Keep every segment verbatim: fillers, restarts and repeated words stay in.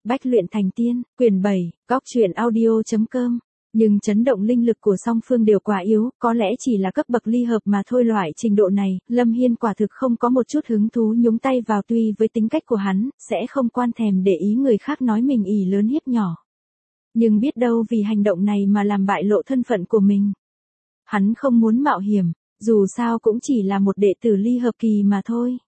Bách luyện thành tiên, quyển bảy, góc truyện audio.com. Nhưng chấn động linh lực của song phương đều quá yếu, có lẽ chỉ là cấp bậc ly hợp mà thôi. Loại trình độ này, Lâm Hiên quả thực không có một chút hứng thú nhúng tay vào, tuy với tính cách của hắn, sẽ không quan thèm để ý người khác nói mình ỷ lớn hiếp nhỏ. Nhưng biết đâu vì hành động này mà làm bại lộ thân phận của mình. Hắn không muốn mạo hiểm, dù sao cũng chỉ là một đệ tử ly hợp kỳ mà thôi.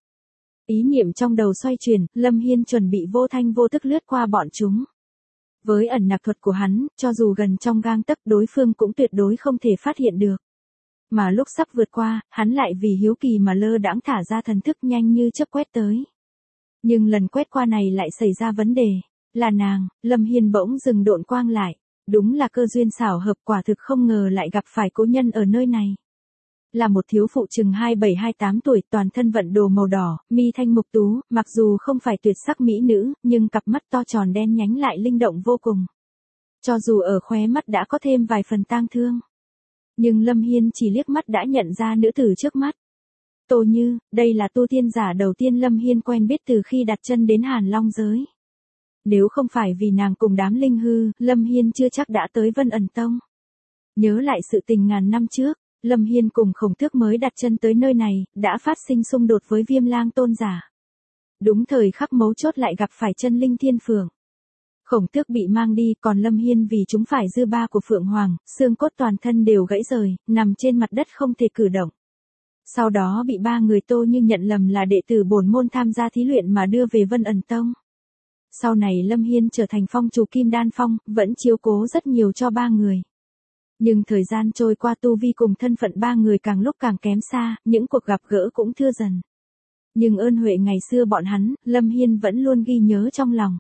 Ý niệm trong đầu xoay chuyển, Lâm Hiên chuẩn bị vô thanh vô tức lướt qua bọn chúng. Với ẩn nặc thuật của hắn, cho dù gần trong gang tấc đối phương cũng tuyệt đối không thể phát hiện được. Mà lúc sắp vượt qua, hắn lại vì hiếu kỳ mà lơ đãng thả ra thần thức nhanh như chớp quét tới. Nhưng lần quét qua này lại xảy ra vấn đề. Là nàng. Lâm Hiên bỗng dừng độn quang lại. Đúng là cơ duyên xảo hợp, quả thực không ngờ lại gặp phải cố nhân ở nơi này. Là một thiếu phụ chừng hai mươi bảy hai mươi tám tuổi, toàn thân vận đồ màu đỏ, mi thanh mục tú, mặc dù không phải tuyệt sắc mỹ nữ, nhưng cặp mắt to tròn đen nhánh lại linh động vô cùng. Cho dù ở khóe mắt đã có thêm vài phần tang thương, nhưng Lâm Hiên chỉ liếc mắt đã nhận ra nữ tử trước mắt. Tô Như, đây là tu tiên giả đầu tiên Lâm Hiên quen biết từ khi đặt chân đến Hàn Long giới. Nếu không phải vì nàng cùng đám linh hư, Lâm Hiên chưa chắc đã tới Vân Ẩn Tông. Nhớ lại sự tình ngàn năm trước, Lâm Hiên cùng Khổng Tước mới đặt chân tới nơi này, đã phát sinh xung đột với Viêm Lang tôn giả. Đúng thời khắc mấu chốt lại gặp phải chân linh Thiên Phượng. Khổng Tước bị mang đi, còn Lâm Hiên vì chúng phải dư ba của Phượng Hoàng, xương cốt toàn thân đều gãy rời, nằm trên mặt đất không thể cử động. Sau đó bị ba người Tô Như nhận lầm là đệ tử bổn môn tham gia thí luyện mà đưa về Vân Ẩn Tông. Sau này Lâm Hiên trở thành phong chủ Kim Đan Phong, vẫn chiếu cố rất nhiều cho ba người. Nhưng thời gian trôi qua, tu vi cùng thân phận ba người càng lúc càng kém xa, những cuộc gặp gỡ cũng thưa dần. Nhưng ơn huệ ngày xưa bọn hắn, Lâm Hiên vẫn luôn ghi nhớ trong lòng.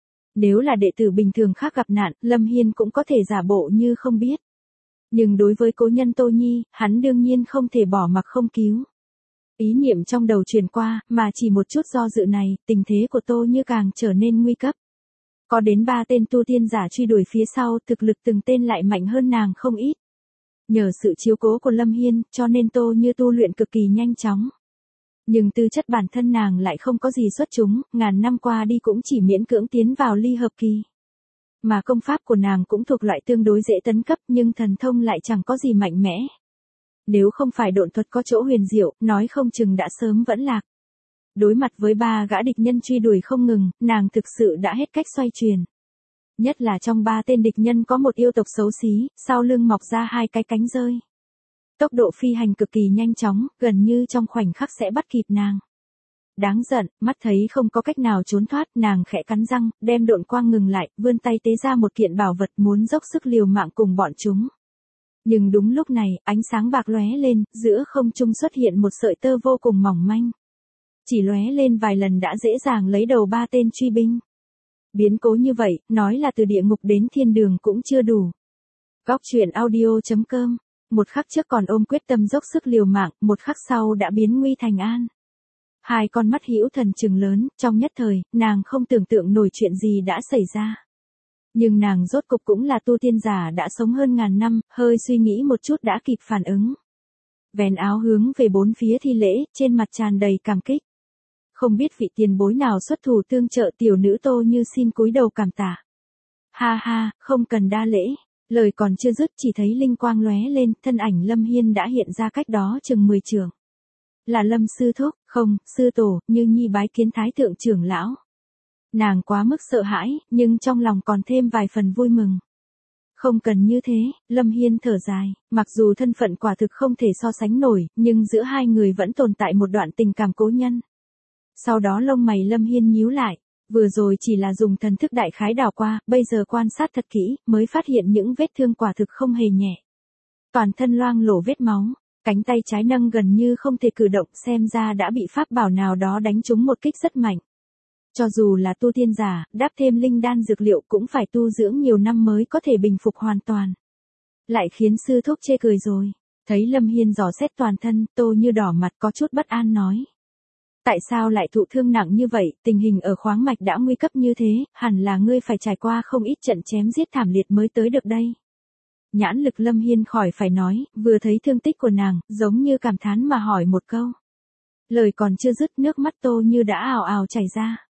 Nếu là đệ tử bình thường khác gặp nạn, Lâm Hiên cũng có thể giả bộ như không biết. Nhưng đối với cố nhân Tô Nhi, hắn đương nhiên không thể bỏ mặc không cứu. Ý niệm trong đầu truyền qua, mà chỉ một chút do dự này, tình thế của Tô Như càng trở nên nguy cấp. Có đến ba tên tu tiên giả truy đuổi phía sau, thực lực từng tên lại mạnh hơn nàng không ít. Nhờ sự chiếu cố của Lâm Hiên, cho nên Tô Như tu luyện cực kỳ nhanh chóng. Nhưng tư chất bản thân nàng lại không có gì xuất chúng, ngàn năm qua đi cũng chỉ miễn cưỡng tiến vào ly hợp kỳ. Mà công pháp của nàng cũng thuộc loại tương đối dễ tấn cấp, nhưng thần thông lại chẳng có gì mạnh mẽ. Nếu không phải độn thuật có chỗ huyền diệu, nói không chừng đã sớm vẫn lạc. Đối mặt với ba gã địch nhân truy đuổi không ngừng, nàng thực sự đã hết cách xoay chuyển. Nhất là trong ba tên địch nhân có một yêu tộc xấu xí, sau lưng mọc ra hai cái cánh rơi. Tốc độ phi hành cực kỳ nhanh chóng, gần như trong khoảnh khắc sẽ bắt kịp nàng. Đáng giận, mắt thấy không có cách nào trốn thoát, nàng khẽ cắn răng, đem độn quang ngừng lại, vươn tay tế ra một kiện bảo vật muốn dốc sức liều mạng cùng bọn chúng. Nhưng đúng lúc này, ánh sáng bạc lóe lên, giữa không trung xuất hiện một sợi tơ vô cùng mỏng manh. Chỉ lóe lên vài lần đã dễ dàng lấy đầu ba tên truy binh. Biến cố như vậy, nói là từ địa ngục đến thiên đường cũng chưa đủ. Góc truyện audio.com. Một khắc trước còn ôm quyết tâm dốc sức liều mạng, một khắc sau đã biến nguy thành an. Hai con mắt hữu thần trừng lớn, trong nhất thời, nàng không tưởng tượng nổi chuyện gì đã xảy ra. Nhưng nàng rốt cục cũng là tu tiên giả đã sống hơn ngàn năm, hơi suy nghĩ một chút đã kịp phản ứng. Vén áo hướng về bốn phía thi lễ, trên mặt tràn đầy cảm kích. Không biết vị tiền bối nào xuất thủ tương trợ, tiểu nữ Tô Như xin cúi đầu cảm tạ. Ha ha, không cần đa lễ. Lời còn chưa dứt chỉ thấy linh quang lóe lên, thân ảnh Lâm Hiên đã hiện ra cách đó chừng mười trượng. Là Lâm sư thúc, không, sư tổ, Như Nhi bái kiến thái thượng trưởng lão. Nàng quá mức sợ hãi, nhưng trong lòng còn thêm vài phần vui mừng. Không cần như thế, Lâm Hiên thở dài, mặc dù thân phận quả thực không thể so sánh nổi, nhưng giữa hai người vẫn tồn tại một đoạn tình cảm cố nhân. Sau đó lông mày Lâm Hiên nhíu lại, vừa rồi chỉ là dùng thần thức đại khái đảo qua, bây giờ quan sát thật kỹ, mới phát hiện những vết thương quả thực không hề nhẹ. Toàn thân loang lổ vết máu, cánh tay trái nâng gần như không thể cử động, xem ra đã bị pháp bảo nào đó đánh trúng một kích rất mạnh. Cho dù là tu tiên giả, đáp thêm linh đan dược liệu cũng phải tu dưỡng nhiều năm mới có thể bình phục hoàn toàn. Lại khiến sư thúc chê cười rồi. Thấy Lâm Hiên dò xét toàn thân, Tô Như đỏ mặt có chút bất an nói. Tại sao lại thụ thương nặng như vậy, tình hình ở khoáng mạch đã nguy cấp như thế, hẳn là ngươi phải trải qua không ít trận chém giết thảm liệt mới tới được đây. Nhãn lực Lâm Hiên khỏi phải nói, vừa thấy thương tích của nàng, giống như cảm thán mà hỏi một câu. Lời còn chưa dứt, nước mắt Tô Như đã ào ào chảy ra.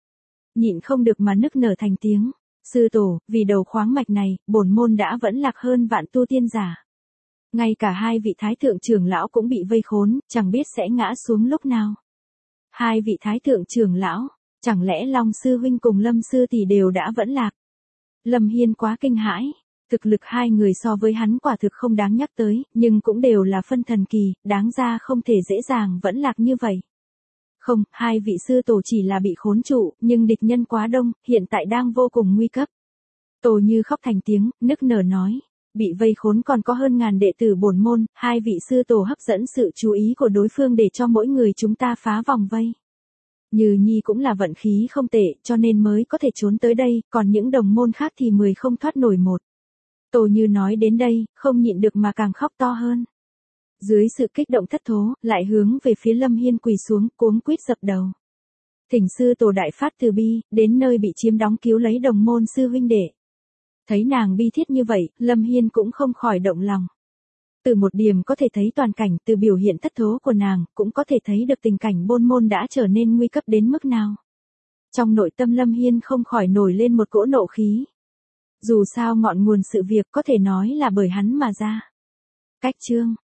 nhịn không được mà nức nở thành tiếng. Sư tổ, vì đầu khoáng mạch này, bổn môn đã vẫn lạc hơn vạn tu tiên giả. Ngay cả hai vị thái thượng trưởng lão cũng bị vây khốn, chẳng biết sẽ ngã xuống lúc nào. Hai vị thái thượng trưởng lão, chẳng lẽ Long sư huynh cùng Lâm sư tỷ đều đã vẫn lạc? Lâm Hiên quá kinh hãi, thực lực hai người so với hắn quả thực không đáng nhắc tới, nhưng cũng đều là phân thần kỳ, đáng ra không thể dễ dàng vẫn lạc như vậy. Không, hai vị sư tổ chỉ là bị khốn trụ, nhưng địch nhân quá đông, hiện tại đang vô cùng nguy cấp. Tô Như khóc thành tiếng, nức nở nói, bị vây khốn còn có hơn ngàn đệ tử bổn môn, hai vị sư tổ hấp dẫn sự chú ý của đối phương để cho mỗi người chúng ta phá vòng vây. Như Nhi cũng là vận khí không tệ, cho nên mới có thể trốn tới đây, còn những đồng môn khác thì mười không thoát nổi một. Tô Như nói đến đây, không nhịn được mà càng khóc to hơn. Dưới sự kích động thất thố, lại hướng về phía Lâm Hiên quỳ xuống, cuống quýt dập đầu. Thỉnh sư tổ đại phát từ bi, đến nơi bị chiếm đóng cứu lấy đồng môn sư huynh đệ. Thấy nàng bi thiết như vậy, Lâm Hiên cũng không khỏi động lòng. Từ một điểm có thể thấy toàn cảnh, từ biểu hiện thất thố của nàng, cũng có thể thấy được tình cảnh bôn môn đã trở nên nguy cấp đến mức nào. Trong nội tâm Lâm Hiên không khỏi nổi lên một cỗ nộ khí. Dù sao ngọn nguồn sự việc có thể nói là bởi hắn mà ra. Cách chương